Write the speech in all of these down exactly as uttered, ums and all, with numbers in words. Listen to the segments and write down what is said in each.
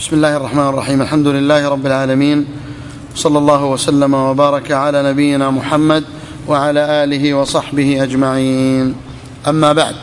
بسم الله الرحمن الرحيم. الحمد لله رب العالمين، صلى الله وسلم وبارك على نبينا محمد وعلى آله وصحبه أجمعين. أما بعد،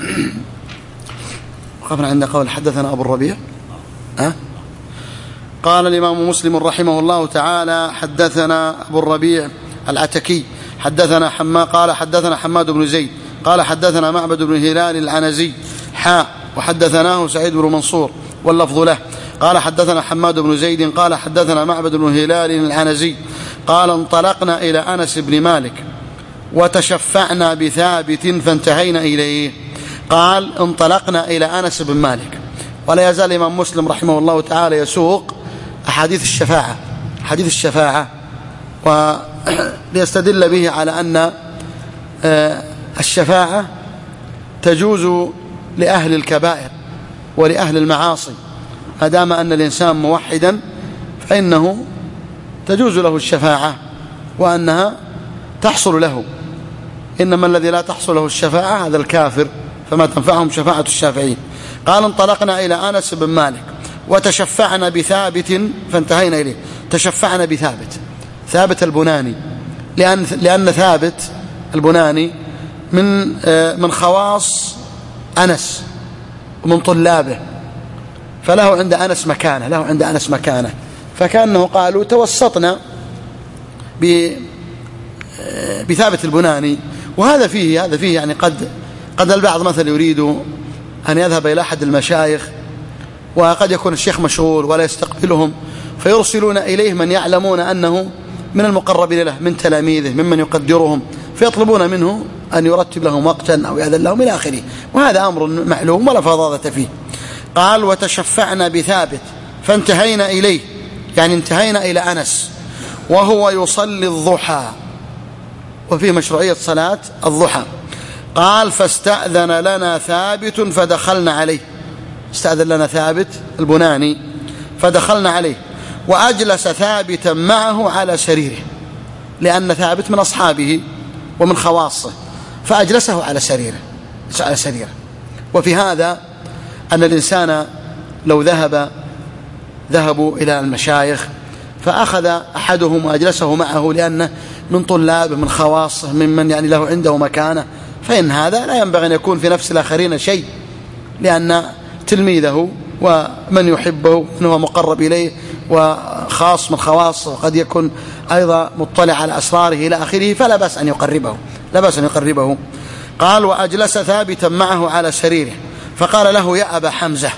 وقفنا عند قول حدثنا أبو الربيع. أه؟ قال الإمام مسلم رحمه الله تعالى: حدثنا أبو الربيع العتكي حدثنا حما قال حدثنا حماد بن زيد قال حدثنا معبد بن هلال العنزي حاء وحدثناه سعيد بن منصور واللفظ له قال حدثنا حماد بن زيد قال حدثنا معبد بن هلال العنزي قال: انطلقنا إلى أنس بن مالك وتشفعنا بثابت فانتهينا إليه. قال: انطلقنا إلى أنس بن مالك. ولا يزال الإمام مسلم رحمه الله تعالى يسوق أحاديث الشفاعة حديث الشفاعة وليستدل به على أن الشفاعة تجوز لأهل الكبائر ولأهل المعاصي، ما دام أن الإنسان موحدا فإنه تجوز له الشفاعة وأنها تحصل له. إنما الذي لا تحصل له الشفاعة هذا الكافر، فما تنفعهم شفاعة الشافعين. قال: انطلقنا إلى أنس بن مالك وتشفعنا بثابت فانتهينا إليه. تشفعنا بثابت ثابت البناني، لأن, لأن ثابت البناني من من خواص أنس ومن طلابه، فله عند أنس مكانة له عند أنس مكانة فكأنه قالوا توسطنا بثابت البناني. وهذا فيه هذا فيه يعني قد قد البعض مثلا يريد أن يذهب إلى أحد المشايخ وقد يكون الشيخ مشغول ولا يستقبلهم، فيرسلون إليه من يعلمون أنه من المقربين له من تلاميذه ممن يقدرهم، فيطلبون منه أن يرتب لهم وقتا أو يأذن لهم إلى آخره، وهذا أمر معلوم ولا فظاظة فيه. قال: وتشفعنا بثابت فانتهينا إليه، يعني انتهينا إلى أنس وهو يصلي الضحى، وفيه مشروعية صلاة الضحى. قال: فاستأذن لنا ثابت فدخلنا عليه. استأذن لنا ثابت البناني فدخلنا عليه، وأجلس ثابتا معه على سريره، لأن ثابت من أصحابه ومن خواصه، فأجلسه على سريره على سريره وفي هذا أن الإنسان لو ذهب ذهبوا إلى المشايخ فأخذ أحدهم وأجلسه معه لأنه من طلابه من خواصه ممن يعني له عنده مكانة، فإن هذا لا ينبغي أن يكون في نفس الآخرين شيء، لأن تلميذه ومن يحبه من هو مقرب إليه وخاص من خواصه، وقد يكون أيضا مطلع على أسراره إلى آخره، فلا بأس أن يقربه لا بأس أن يقربه. قال: وأجلس ثابتا معه على سريره فقال له: يا أبا حمزة،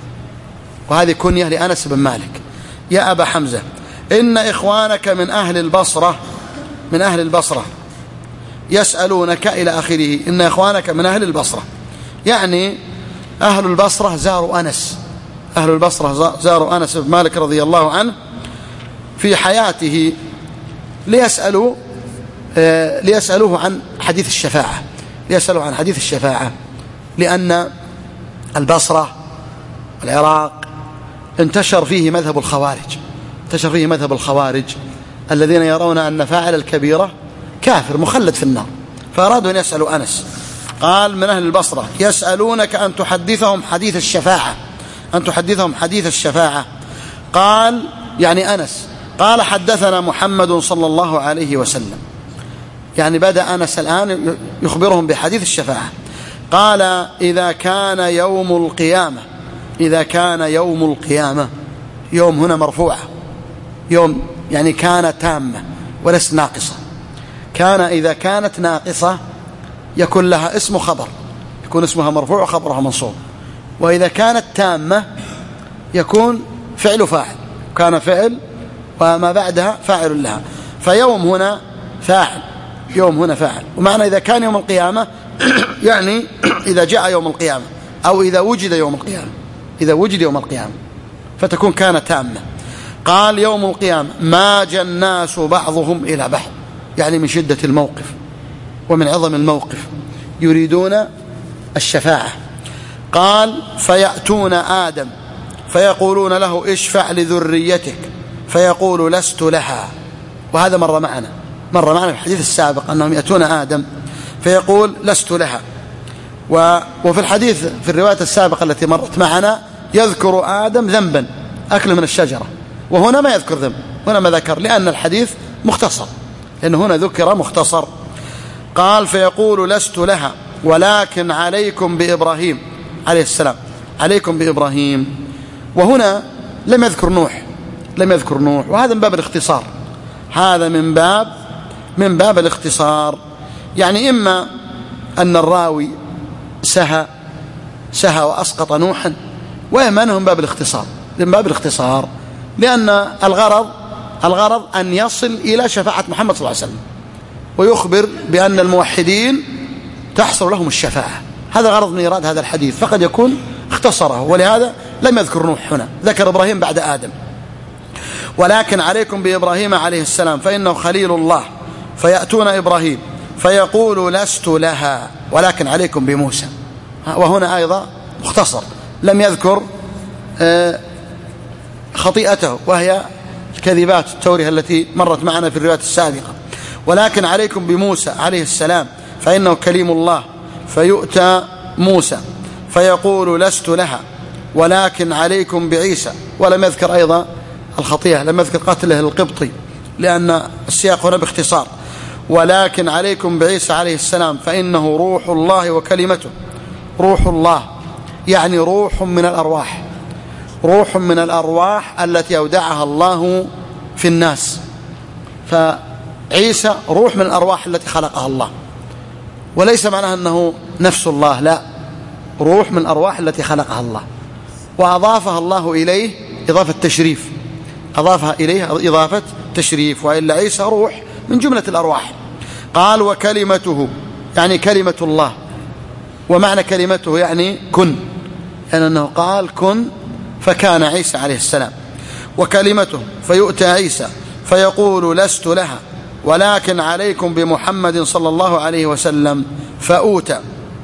وهذه كنية لأنس بن مالك، يا أبا حمزة، إن إخوانك من أهل البصرة من أهل البصرة يسألونك إلى آخره. إن إخوانك من أهل البصرة، يعني أهل البصرة زاروا أنس أهل البصرة زاروا أنس بن مالك رضي الله عنه في حياته ليسألوا ليسألوه عن حديث الشفاعة ليسألوا عن حديث الشفاعة لأن البصرة والعراق انتشر فيه مذهب الخوارج انتشر فيه مذهب الخوارج الذين يرون أن فاعل الكبيرة كافر مخلد في النار، فأرادوا أن يسألوا أنس. قال: من أهل البصرة يسألونك أن تحدثهم حديث الشفاعة أن تحدثهم حديث الشفاعة. قال يعني أنس قال: حدثنا محمد صلى الله عليه وسلم، يعني بدأ أنس الآن يخبرهم بحديث الشفاعة. قال: إذا كان يوم القيامة إذا كان يوم القيامة يوم هنا مرفوعة، يوم يعني كان تامة وليست ناقصة. كان إذا كانت ناقصة يكون لها اسم خبر، يكون اسمها مرفوع وخبرها منصوب، وإذا كانت تامة يكون فعل فاعل، كان فعل وما بعدها فاعل لها، فيوم هنا فاعل يوم هنا فاعل. ومعنى إذا كان يوم القيامة يعني إذا جاء يوم القيامة أو إذا وجد يوم القيامة إذا وجد يوم القيامة فتكون كانت تامة. قال: يوم القيامة ما جاء الناس بعضهم إلى بعض، يعني من شدة الموقف ومن عظم الموقف يريدون الشفاعة. قال: فيأتون آدم فيقولون له: اشفع لذريتك، فيقول: لست لها. وهذا مر معنا مر معنا في الحديث السابق أنهم يأتون آدم فيقول: لست لها. وفي الحديث في الرواية السابقة التي مرت معنا يذكر آدم ذنبا أكله من الشجرة. وهنا ما يذكر ذنب، هنا ما ذكر لأن الحديث مختصر، لأن هنا ذكر مختصر. قال فيقول لست لها ولكن عليكم بإبراهيم عليه السلام، عليكم بإبراهيم. وهنا لم يذكر نوح، لم يذكر نوح، وهذا من باب الاختصار، هذا من باب من باب الاختصار. يعني إما أن الراوي سهى سهى وأسقط نوحا، وإما أنه من باب الاختصار، من باب الاختصار، لأن الغرض الغرض أن يصل إلى شفاعة محمد صلى الله عليه وسلم، ويخبر بأن الموحدين تحصل لهم الشفاعة. هذا الغرض من إيراد هذا الحديث، فقد يكون اختصره، ولهذا لم يذكر نوح هنا، ذكر إبراهيم بعد آدم. ولكن عليكم بإبراهيم عليه السلام فإنه خليل الله، فيأتون إبراهيم فيقول لست لها ولكن عليكم بموسى. وهنا أيضا مختصر، لم يذكر خطيئته وهي الكذبات التورية التي مرت معنا في الروايات السابقة. ولكن عليكم بموسى عليه السلام فإنه كليم الله، فيؤتى موسى فيقول لست لها ولكن عليكم بعيسى. ولم يذكر أيضا الخطيئة، لم يذكر قتله القبطي لأن السياق هنا باختصار. ولكن عليكم بعيسى عليه السلام فإنه روح الله وكلمته. روح الله يعني روح من الأرواح، روح من الأرواح التي أودعها الله في الناس. فعيسى روح من الأرواح التي خلقها الله، وليس معناها أنه نفس الله، لا، روح من الأرواح التي خلقها الله، وأضافها الله إليه إضافة تشريف، أضافها إليه إضافة تشريف، وإلا عيسى روح من جملة الأرواح. قال وكلمته يعني كلمة الله، ومعنى كلمته يعني كن، يعني أنه قال كن فكان عيسى عليه السلام. وكلمته فيؤتى عيسى فيقول لست لها ولكن عليكم بمحمد صلى الله عليه وسلم، فأوتى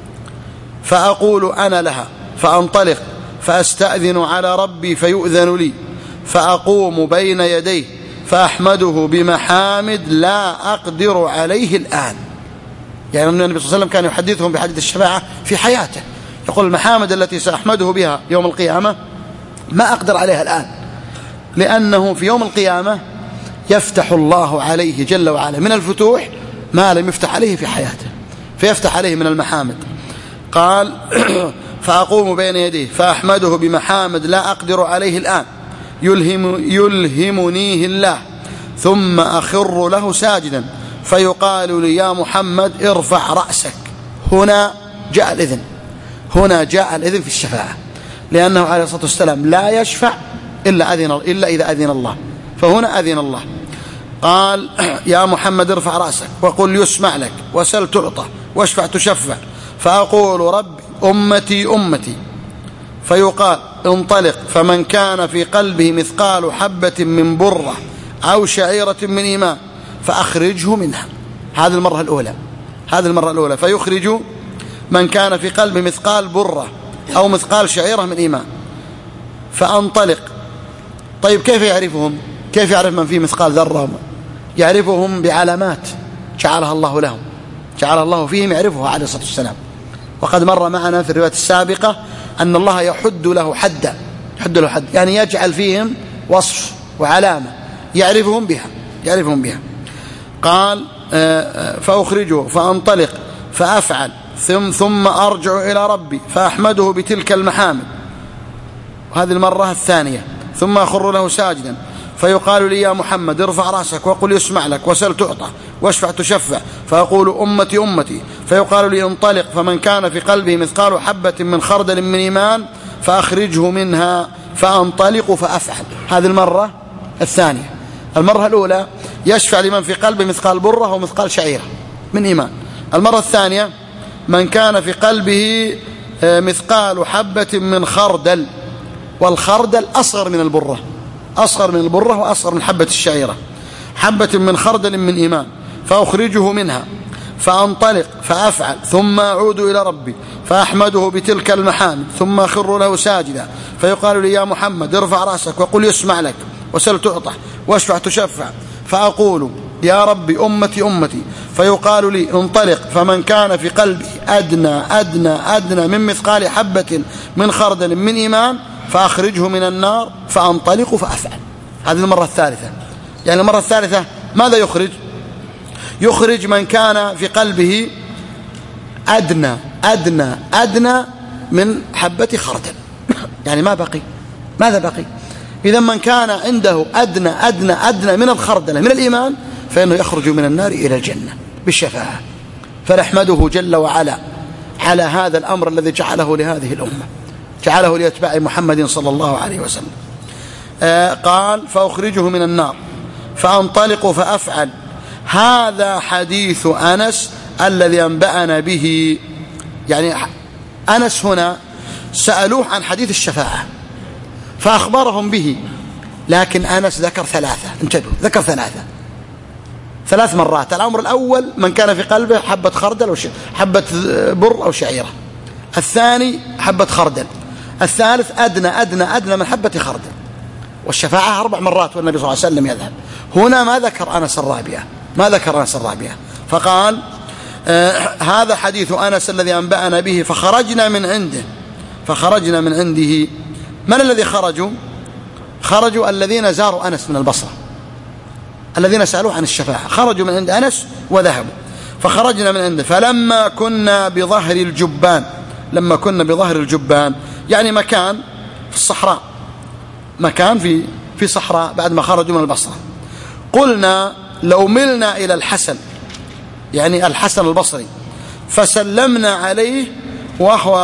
فأقول أنا لها، فأنطلق فأستأذن على ربي فيؤذن لي، فأقوم بين يديه فأحمده بمحامد لا أقدر عليه الآن. يعني النبي صلى الله عليه وسلم كان يحدثهم بحديث الشفاعة في حياته، يقول المحامد التي سأحمده بها يوم القيامة ما أقدر عليها الآن، لأنه في يوم القيامة يفتح الله عليه جل وعلا من الفتوح ما لم يفتح عليه في حياته، فيفتح عليه من المحامد. قال فأقوم بين يديه فأحمده بمحامد لا أقدر عليه الآن يلهم يلهمنيه الله، ثم أخر له ساجدا فيقال لي يا محمد ارفع رأسك. هنا جاء الإذن، هنا جاء الإذن في الشفاعة، لأنه عليه الصلاة والسلام لا يشفع إلا, أذن إلا إذا أذن الله، فهنا أذن الله. قال يا محمد ارفع رأسك وقل يسمع لك وسل تعطى واشفع تشفع، فأقول ربي أمتي أمتي، فيقال انطلق فمن كان في قلبه مثقال حبة من برة أو شعيرة من إيمان فأخرجه منها. هذه المرة الأولى، هذه المرة الأولى فيخرج من كان في قلبه مثقال برة أو مثقال شعيرة من إيمان فأنطلق. طيب كيف يعرفهم؟ كيف يعرف من فيه مثقال ذرة؟ يعرفهم بعلامات جعلها الله لهم، جعل الله فيهم يعرفها عليه الصلاة والسلام. وقد مر معنا في الرواية السابقة أن الله يحد له حدا، يحد له حد يعني يجعل فيهم وصف وعلامة يعرفهم بها، يعرفهم بها. قال فأخرجه فأنطلق فأفعل ثم, ثم أرجع إلى ربي فأحمده بتلك المحامد، وهذه المرة الثانية، ثم أخر له ساجدا فيقال لي يا محمد ارفع رأسك وقل يسمع لك وسل تعطى واشفع تشفع، فأقول أمتي أمتي، فيقال لي انطلق فمن كان في قلبه مثقال حبة من خردل من إيمان فأخرجه منها، فأنطلق فأفعل. هذه المرة الثانية. المرة الأولى يشفع لمن في قلبه مثقال برة ومثقال شعيرة من إيمان. المرة الثانية من كان في قلبه مثقال حبة من خردل، والخردل أصغر من البرة، أصغر من البرة وأصغر من حبة الشعيرة، حبة من خردل من إيمان، فأخرجه منها فأنطلق فأفعل ثم أعود إلى ربي فأحمده بتلك المحامد، ثم أخر له ساجدا فيقال لي يا محمد ارفع رأسك وقل يسمع لك وسل تعطى واشفع تشفع، فأقول يا ربي أمتي أمتي، فيقال لي انطلق فمن كان في قلبه أدنى أدنى أدنى من مثقال حبة من خردل من إيمان فأخرجه من النار فأنطلق فأفعل. هذه المرة الثالثة. يعني المرة الثالثة ماذا يخرج؟ يخرج من كان في قلبه أدنى أدنى أدنى من حبة خردل. يعني ما بقي، ماذا بقي؟ إذا من كان عنده أدنى أدنى أدنى من الخردل من الإيمان فإنه يخرج من النار إلى الجنة بالشفاعة. فنحمده جل وعلا على هذا الأمر الذي جعله لهذه الأمة، جعله لأتباع محمد صلى الله عليه وسلم. آه قال فأخرجه من النار فأنطلق فأفعل. هذا حديث أنس الذي أنبأنا به. يعني أنس هنا سألوه عن حديث الشفاعة فأخبرهم به، لكن أنس ذكر ثلاثة، انتبهوا، ذكر ثلاثة ثلاث مرات. الأمر الأول من كان في قلبه حبة خردل أو حبة بر أو شعيرة. الثاني حبة خردل. الثالث أدنى أدنى أدنى من حبة خردل. والشفاعة أربع مرات والنبي صلى الله عليه وسلم يذهب. هنا ما ذكر أنس الرابعة، ما ذكر أنس الرابعة، فقال آه هذا حديث أنس الذي أنبأنا به. فخرجنا من عنده فخرجنا من عنده. من الذي خرجوا؟ خرجوا الذين زاروا أنس من البصرة، الذين سألوه عن الشفاعة، خرجوا من عند أنس وذهبوا. فخرجنا من عنده فلما كنا بظهر الجبان. لما كنا بظهر الجبان يعني مكان في الصحراء، مكان في في صحراء بعد ما خرجوا من البصرة. قلنا لو ملنا إلى الحسن، يعني الحسن البصري، فسلمنا عليه وهو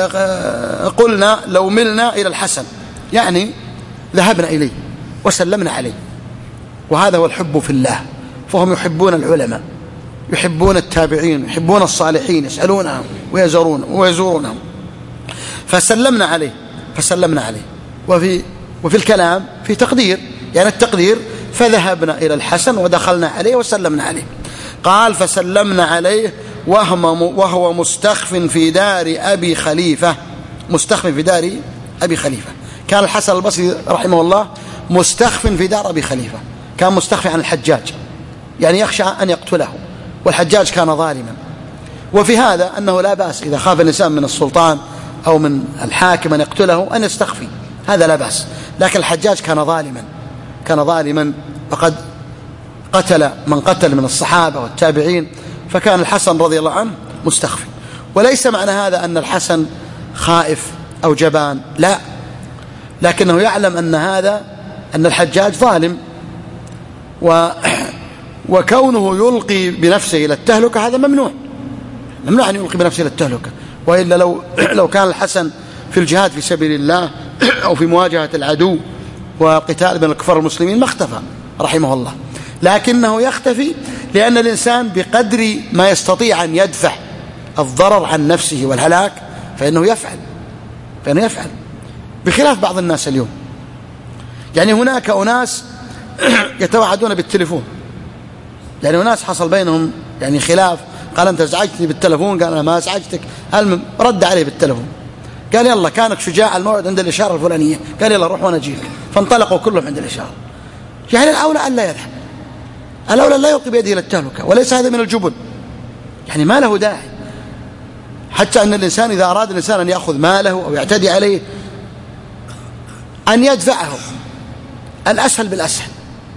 قلنا لو ملنا إلى الحسن يعني ذهبنا إليه وسلمنا عليه. وهذا هو الحب في الله. فهم يحبون العلماء، يحبون التابعين، يحبون الصالحين، يسألونهم ويزورون ويزورونهم. فسلمنا عليه فسلمنا عليه وفي وفي الكلام في تقدير، يعني التقدير فذهبنا إلى الحسن ودخلنا عليه وسلمنا عليه. قال فسلمنا عليه وهو مستخف في دار أبي خليفة. مستخف في دار أبي خليفة. كان الحسن البصري رحمه الله مستخف في دار أبي خليفة، كان مستخفي عن الحجاج، يعني يخشى أن يقتله، والحجاج كان ظالما. وفي هذا أنه لا بأس إذا خاف الإنسان من السلطان أو من الحاكم أن يقتله أن يستخفي، هذا لا بأس. لكن الحجاج كان ظالما، كان ظالما وقد قتل من قتل من الصحابة والتابعين، فكان الحسن رضي الله عنه مستخفي. وليس معنى هذا أن الحسن خائف أو جبان، لا، لكنه يعلم أن هذا أن الحجاج ظالم، و وكونه يلقي بنفسه إلى التهلكة هذا ممنوع، ممنوع أن يلقي بنفسه إلى التهلكة. وإلا لو لو كان الحسن في الجهاد في سبيل الله أو في مواجهة العدو وقتال بين الكفار المسلمين ما اختفى رحمه الله، لكنه يختفي لأن الإنسان بقدر ما يستطيع أن يدفع الضرر عن نفسه والهلاك فإنه يفعل فإنه يفعل بخلاف بعض الناس اليوم. يعني هناك أناس يتوعدون بالتليفون، يعني أناس حصل بينهم يعني خلاف، قال أنت ازعجتني بالتليفون، قال أنا ما ازعجتك، المهم رد عليه بالتليفون، قال يلا كانك شجاع، الموعد عند الإشارة الفلانية، قال يلا روح وأنا أجيك، فانطلقوا كلهم عند الإشارة. يعني الأولى أن لا يذهب، الأولى لا يلقي بيده إلى التهلكة، وليس هذا من الجبن، يعني ما له داعي. حتى أن الإنسان إذا أراد الإنسان أن يأخذ ماله أو يعتدي عليه أن يدفعه، الأسهل بالأسهل،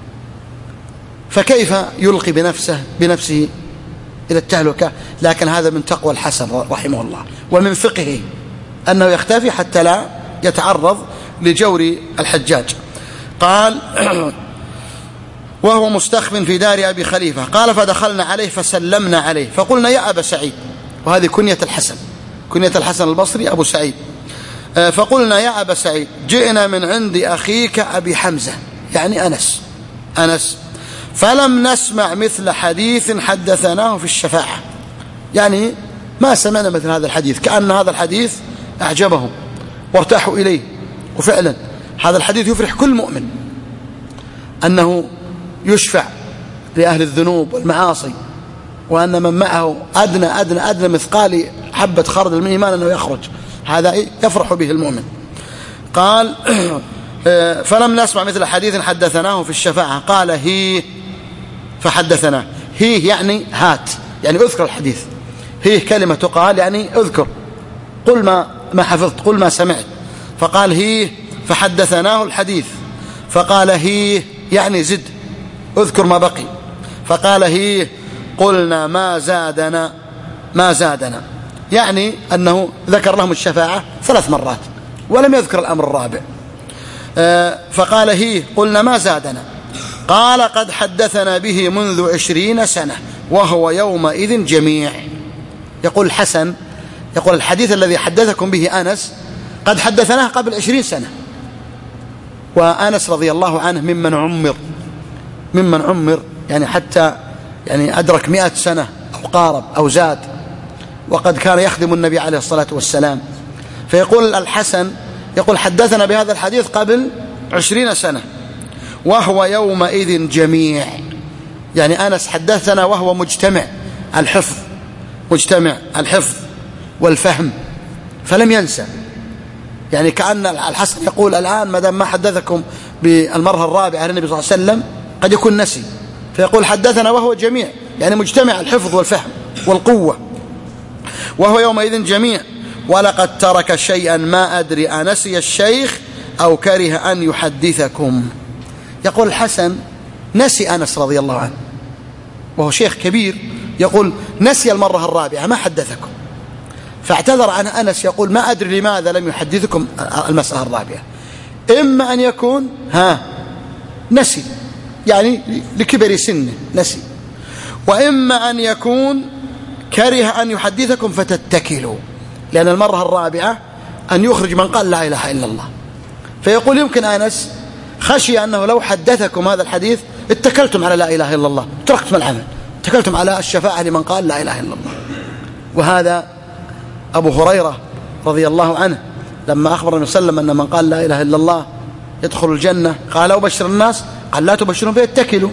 فكيف يلقي بنفسه بنفسه إلى التهلكة؟ لكن هذا من تقوى الحسن رحمه الله ومن فقهه أنه يختفي حتى لا يتعرض لجور الحجاج. قال وهو مستخف في دار أبي خليفة. قال فدخلنا عليه فسلمنا عليه فقلنا يا أبا سعيد، وهذه كنية الحسن، كنية الحسن البصري أبو سعيد. فقلنا يا أبا سعيد جئنا من عند أخيك أبي حمزة، يعني أنس أنس فلم نسمع مثل حديث حدثناه في الشفاعة، يعني ما سمعنا مثل هذا الحديث، كأن هذا الحديث أعجبهم وارتاحوا إليه. وفعلا هذا الحديث يفرح كل مؤمن أنه يشفع لأهل الذنوب والمعاصي، وأن من معه أدنى أدنى أدنى مثقال حبة خردل من إيمان أنه يخرج، هذا يفرح به المؤمن. قال فلم نسمع مثل حديث حدثناه في الشفاعة. قال هي فحدثنا، هي يعني هات، يعني اذكر الحديث، هي كلمة تقال يعني اذكر، قل ما ما حفظت، قل ما سمعت. فقال هي فحدثناه الحديث فقال هيه، يعني زد اذكر ما بقي، فقال هيه قلنا ما زادنا ما زادنا، يعني أنه ذكر لهم الشفاعة ثلاث مرات ولم يذكر الأمر الرابع. فقال هيه قلنا ما زادنا، قال قد حدثنا به منذ عشرين سنة وهو يومئذ جميع. يقول الحسن، يقول الحديث الذي حدثكم به أنس قد حدثناه قبل عشرين سنة، وأنس رضي الله عنه ممن عمر ممن عمر يعني حتى يعني أدرك مئة سنة أو قارب أو زاد، وقد كان يخدم النبي عليه الصلاة والسلام. فيقول الحسن يقول حدثنا بهذا الحديث قبل عشرين سنة وهو يومئذ جميع، يعني أنس حدثنا وهو مجتمع الحفظ مجتمع الحفظ والفهم فلم ينسى. يعني كأن الحسن يقول الآن ما دام ما حدثكم بالمرة الرابعة عن النبي صلى الله عليه وسلم قد يكون نسي، فيقول حدثنا وهو جميع يعني مجتمع الحفظ والفهم والقوة، وهو يومئذ جميع ولقد ترك شيئا ما أدري أنسي الشيخ أو كره أن يحدثكم. يقول الحسن نسي أنس رضي الله عنه وهو شيخ كبير، يقول نسي المرة الرابعة ما حدثكم، فاعتذر عن أنس يقول ما أدري لماذا لم يحدثكم المسألة الرابعة، إما أن يكون ها نسي يعني لكبر سنه نسي، وإما أن يكون كره أن يحدثكم فتتكلوا، لأن المرة الرابعة أن يخرج من قال لا إله إلا الله. فيقول يمكن أنس خشي أنه لو حدثكم هذا الحديث اتكلتم على لا إله إلا الله، تركتم العمل، اتكلتم على الشفاعة لمن قال لا إله إلا الله. وهذا أبو هريرة رضي الله عنه لما أخبر النبي صلى الله عليه وسلم أن من قال لا إله إلا الله يدخل الجنة قال أبشر الناس، قال لا تبشرون فيتكلوا،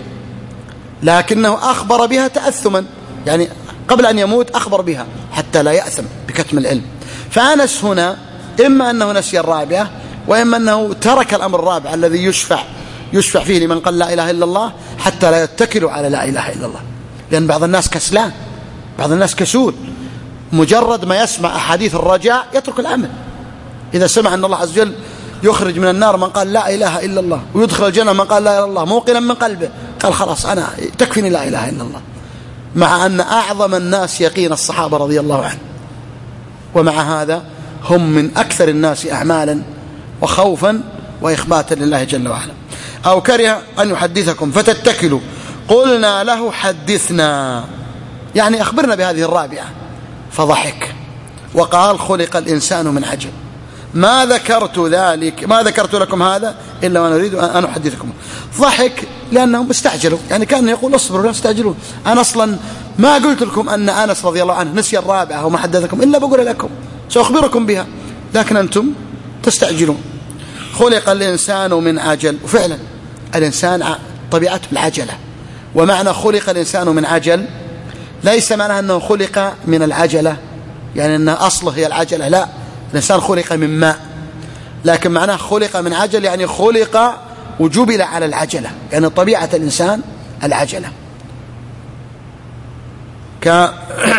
لكنه أخبر بها تأثما، يعني قبل أن يموت أخبر بها حتى لا يأثم بكتم العلم. فأنس هنا إما أنه نسي الرابعة وإما أنه ترك الأمر الرابع الذي يشفع يشفع فيه لمن قال لا إله إلا الله حتى لا يتكلوا على لا إله إلا الله، لأن بعض الناس كسلان، بعض الناس كسول، مجرد ما يسمع أحاديث الرجاء يترك العمل. إذا سمع أن الله عز وجل يخرج من النار من قال لا إله إلا الله ويدخل الجنة من قال لا إله إلا الله موقنا من قلبه، قال خلاص أنا تكفيني لا إله إلا الله، مع أن أعظم الناس يقين الصحابة رضي الله عنهم، ومع هذا هم من أكثر الناس أعمالا وخوفا وإخباتا لله جل وعلا. أو كره أن يحدثكم فتتكلوا قلنا له حدثنا، يعني أخبرنا بهذه الرابعة، فضحك وقال خلق الإنسان من عجل ما ذكرت ذلك ما ذكرت لكم هذا إلا وأنا أريد أن أحدثكم. ضحك لأنهم استعجلوا، يعني كان يقول اصبروا لا تستعجلون، أنا أصلا ما قلت لكم أن أنس رضي الله عنه نسي الرابعة وما حدثكم إلا بقول لكم سأخبركم بها، لكن أنتم تستعجلون. خلق الإنسان من عجل، وفعلا الإنسان طبيعته العجلة، ومعنى خلق الإنسان من عجل ليس معنى أنه خلق من العجلة يعني أن أصله هي العجلة، لا، الإنسان خلق من ماء، لكن معناه خلق من عجل يعني خلق وجبل على العجلة، يعني طبيعة الإنسان العجلة. ك...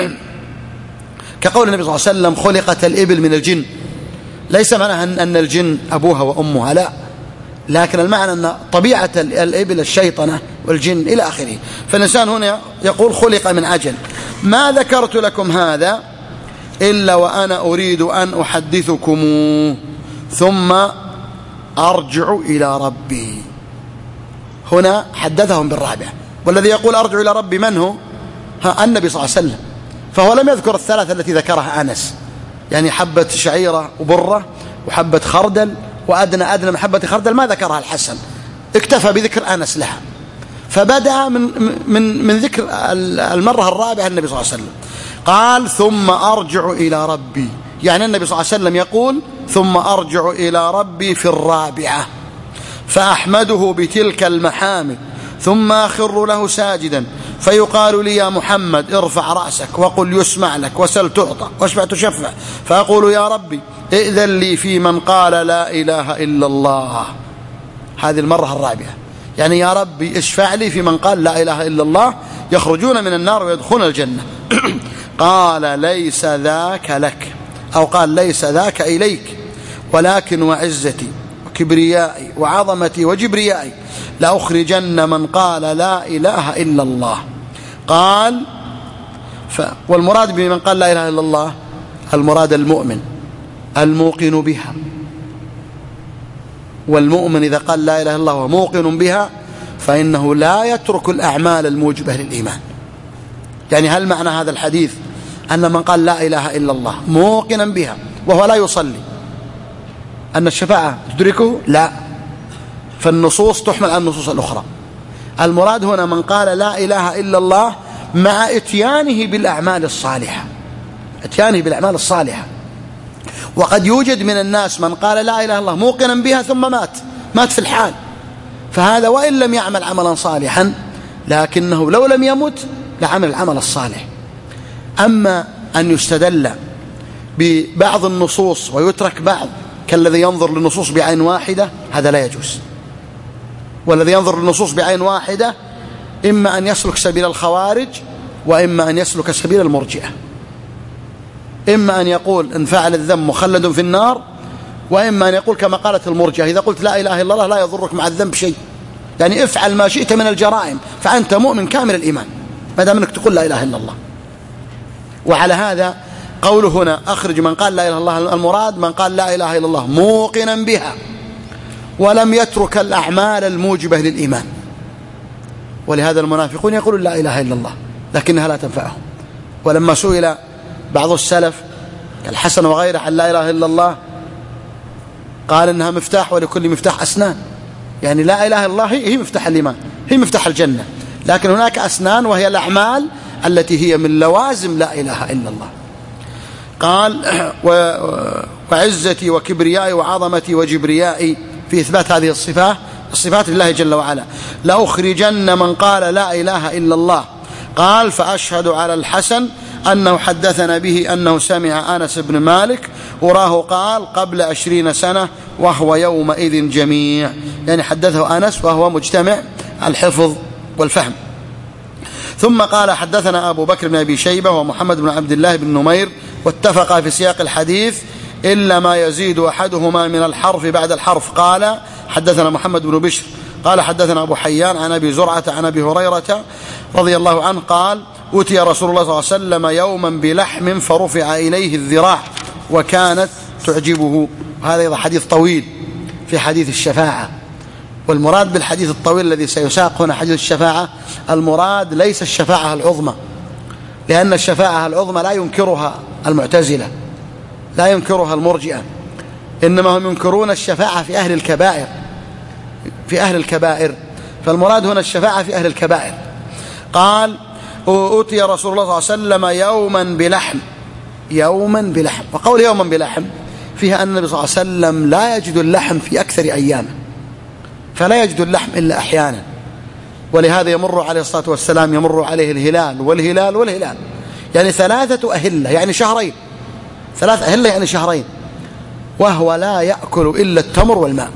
كقول النبي صلى الله عليه وسلم خلقت الإبل من الجن، ليس معناه أن الجن أبوها وأمها، لا، لكن المعنى أن طبيعة الإبل الشيطنة والجن إلى آخره. فالإنسان هنا يقول خلق من عجل ما ذكرت لكم هذا إلا وأنا أريد أن أحدثكم ثم أرجع إلى ربي. هنا حدثهم بالرابع، والذي يقول أرجع إلى ربي من هو؟ ها النبي صلى الله عليه وسلم، فهو لم يذكر الثلاثة التي ذكرها أنس، يعني حبة شعيرة وبرة وحبة خردل وأدنى أدنى من حبة خردل ما ذكرها الحسن، اكتفى بذكر أنس لها، فبدأ من, من, من ذكر المرة الرابعة النبي صلى الله عليه وسلم قال ثم أرجع إلى ربي، يعني النبي صلى الله عليه وسلم يقول ثم أرجع إلى ربي في الرابعة فأحمده بتلك المحامد ثم أخر له ساجدا فيقال لي يا محمد ارفع رأسك وقل يسمع لك وسل تعطى واشفع تشفع، فأقول يا ربي ائذن لي في من قال لا إله إلا الله. هذه المرة الرابعة، يعني يا ربي اشفع لي في من قال لا إله إلا الله يخرجون من النار ويدخلون الجنة. قال ليس ذاك لك، أو قال ليس ذاك إليك ولكن وعزتي وكبريائي وعظمتي وجبريائي لأخرجن من قال لا إله إلا الله. قال ف والمراد بمن قال لا إله إلا الله المراد المؤمن الموقن بها، والمؤمن إذا قال لا إله إلا الله وموقن بها فإنه لا يترك الأعمال الموجبة للإيمان. يعني هل معنى هذا الحديث أن من قال لا إله إلا الله موقنا بها وهو لا يصلي أن الشفاعة تدركه؟ لا، فالنصوص تحمل على النصوص الأخرى. المراد هنا من قال لا إله إلا الله مع اتيانه بالأعمال الصالحة، اتيانه بالأعمال الصالحة. وقد يوجد من الناس من قال لا إله إلا الله موقنا بها ثم مات مات في الحال، فهذا وإن لم يعمل عملا صالحا لكنه لو لم يمت لعمل العمل الصالح. أما أن يستدل ببعض النصوص ويترك بعض كالذي ينظر للنصوص بعين واحدة هذا لا يجوز. والذي ينظر للنصوص بعين واحدة إما أن يسلك سبيل الخوارج وإما أن يسلك سبيل المرجئة. إما أن يقول إن فعل الذنب مخلد في النار، وإما أن يقول كما قالت المرجئة إذا قلت لا إله إلا الله لا يضرك مع الذنب شيء، يعني افعل ما شئت من الجرائم فأنت مؤمن كامل الإيمان ما دام أنك تقول لا إله إلا الله. وعلى هذا قوله هنا أخرج من قال لا إله إلا الله المراد من قال لا إله إلا الله موقنا بها ولم يترك الأعمال الموجبة للإيمان. ولهذا المنافقون يقولون لا إله إلا الله لكنها لا تنفعهم. ولما سئل بعض السلف كالحسن وغيره عن لا إله إلا الله قال إنها مفتاح ولكل مفتاح أسنان، يعني لا إله إلا الله هي مفتاح الإيمان هي مفتاح الجنة، لكن هناك أسنان وهي الأعمال التي هي من لوازم لا إله إلا الله. قال وعزتي وكبريائي وعظمتي وجبريائي في إثبات هذه الصفات الصفات لله جل وعلا لأخرجن من قال لا إله إلا الله. قال فأشهد على الحسن أنه حدثنا به أنه سمع أنس بن مالك وراه قال قبل عشرين سنة وهو يومئذ جميع، يعني حدثه أنس وهو مجتمع الحفظ والفهم. ثم قال حدثنا أبو بكر بن أبي شيبة ومحمد بن عبد الله بن نمير واتفقا في سياق الحديث إلا ما يزيد أحدهما من الحرف بعد الحرف. قال حدثنا محمد بن بشر قال حدثنا أبو حيان عن أبي زرعة عن أبي هريرة رضي الله عنه قال أتي رسول الله صلى الله عليه وسلم يوما بلحم فرفع إليه الذراع وكانت تعجبه. هذا أيضا حديث طويل في حديث الشفاعة. والمراد بالحديث الطويل الذي سيساق هنا حديث الشفاعة المراد ليس الشفاعة العظمى، لأن الشفاعة العظمى لا ينكرها المعتزلة لا ينكرها المرجئة، إنما هم ينكرون الشفاعة في أهل الكبائر في أهل الكبائر فالمراد هنا الشفاعة في أهل الكبائر. قال أوتي رسول الله صلى الله عليه وسلم يوما بلحم يوما بلحم وقول يوما بلحم فيها أن النبي صلى الله عليه وسلم لا يجد اللحم في أكثر أيامه، فلا يجد اللحم إلا أحيانا. ولهذا يمر عليه الصلاة والسلام يمر عليه الهلال والهلال والهلال، يعني ثلاثة أهلة يعني شهرين ثلاث أهلة يعني شهرين وهو لا يأكل إلا التمر والماء.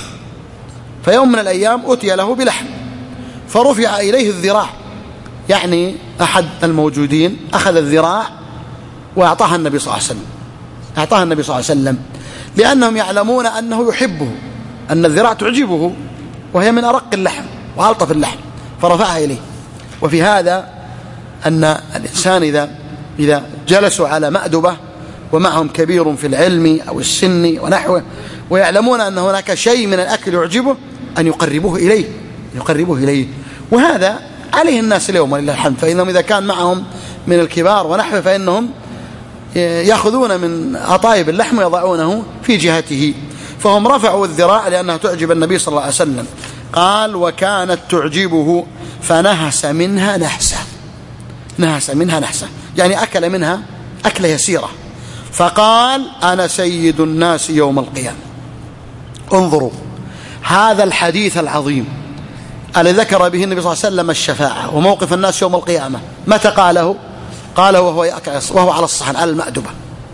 فيوم من الأيام أتي له بلحم فرفع إليه الذراع، يعني أحد الموجودين أخذ الذراع وأعطاها النبي صلى الله عليه وسلم أعطاها النبي صلى الله عليه وسلم لأنهم يعلمون أنه يحبه أن الذراع تعجبه وهي من أرق اللحم وألطف اللحم فرفعها إليه. وفي هذا أن الإنسان إذا إذا جلسوا على مأدبة ومعهم كبير في العلم أو السن ونحوه ويعلمون أن هناك شيء من الأكل يعجبه أن يقربوه إليه يقربوه إليه وهذا عليه الناس اليوم ولله الحمد. فإنهم إذا كان معهم من الكبار ونحوه فإنهم يأخذون من أطايب اللحم ويضعونه في جهته، فهم رفعوا الذراع لأنها تعجب النبي صلى الله عليه وسلم. قال وكانت تعجبه فنهس منها نحسة نهس منها نحسة يعني أكل منها أكلة يسيرة. فقال أنا سيد الناس يوم القيامة. انظروا هذا الحديث العظيم الذي ذكر به النبي صلى الله عليه وسلم الشفاعة وموقف الناس يوم القيامة، متى قاله؟ قاله وهو وهو على الصحن على المأدبة.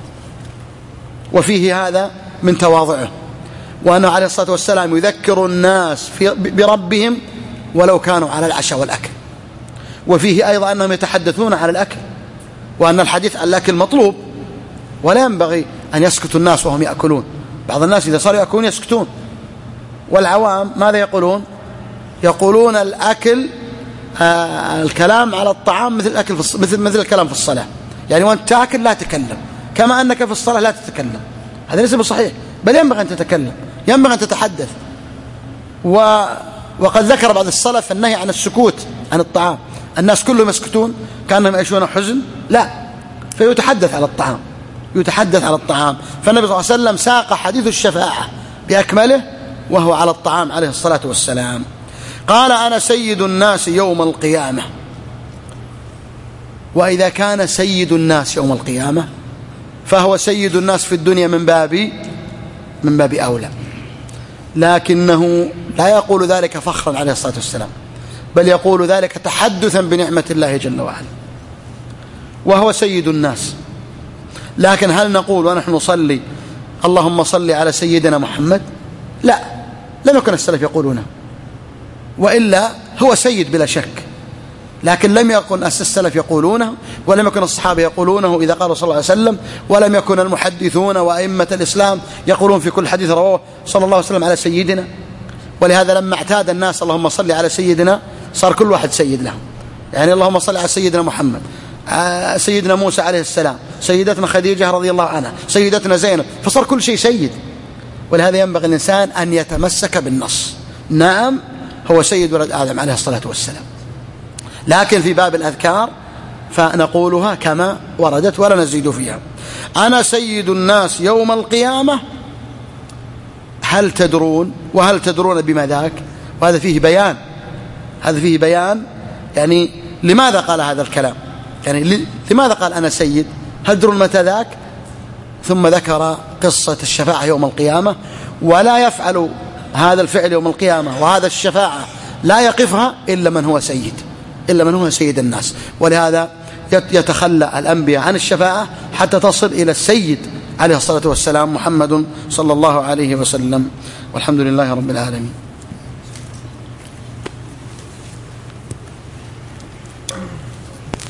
وفيه هذا من تواضعه وأنه عليه الصلاة والسلام يذكر الناس في بربهم ولو كانوا على العشاء والأكل. وفيه أيضا أنهم يتحدثون على الأكل وأن الحديث عن الأكل مطلوب ولا ينبغي أن يسكت الناس وهم يأكلون. بعض الناس إذا صاروا يأكلون يسكتون والعوام ماذا يقولون؟ يقولون الأكل آه الكلام على الطعام مثل الأكل في مثل مثل الكلام في الصلاة، يعني وأنت تأكل لا تتكلم، كما أنك في الصلاة لا تتكلم. هذا ليس بصحيح، بل ينبغي أن تتكلم، ينبغي أن تتحدث. و وقد ذكر بعض السلف النهي عن السكوت عن الطعام. الناس كلهم يسكتون كأنهم يعيشون حزن، لا، فيتحدث على الطعام، يتحدث على الطعام. فالنبي صلى الله عليه وسلم ساق حديث الشفاعة بأكمله وهو على الطعام عليه الصلاة والسلام. قال: أنا سيد الناس يوم القيامة. وإذا كان سيد الناس يوم القيامة فهو سيد الناس في الدنيا من باب من باب أولى، لكنه لا يقول ذلك فخرا عليه الصلاة والسلام، بل يقول ذلك تحدثا بنعمة الله جل وعلا، وهو سيد الناس. لكن هل نقول ونحن نصلي اللهم صل على سيدنا محمد؟ لا، لم يكن السلف يقولونه، وإلا هو سيد بلا شك، لكن لم يكن السلف يقولونه، ولم يكن الصحابة يقولونه إذا قالوا صلى الله عليه وسلم، ولم يكن المحدثون وأئمة الإسلام يقولون في كل حديث رواه صلى الله عليه وسلم على سيدنا. ولهذا لما اعتاد الناس اللهم صل على سيدنا صار كل واحد سيد لهم، يعني اللهم صل على سيدنا محمد، سيدنا موسى عليه السلام، سيدتنا خديجة رضي الله عنها، سيدتنا زينب، فصار كل شيء سيد. ولهذا ينبغي الإنسان أن يتمسك بالنص. نعم هو سيد ولد آدم عليه الصلاة والسلام، لكن في باب الأذكار فنقولها كما وردت ولا نزيد فيها. أنا سيد الناس يوم القيامة. هل تدرون؟ وهل تدرون بما ذاك؟ وهذا فيه بيان، هذا فيه بيان يعني لماذا قال هذا الكلام، يعني لماذا قال أنا سيد؟ هل تدرون متى ذاك؟ ثم ذكر قصة الشفاعة يوم القيامة، ولا يفعل هذا الفعل يوم القيامة وهذا الشفاعة لا يقفها إلا من هو سيد، إلا من هو سيد الناس. ولهذا يتخلى الأنبياء عن الشفاعة حتى تصل إلى السيد عليه الصلاة والسلام محمد صلى الله عليه وسلم. والحمد لله رب العالمين.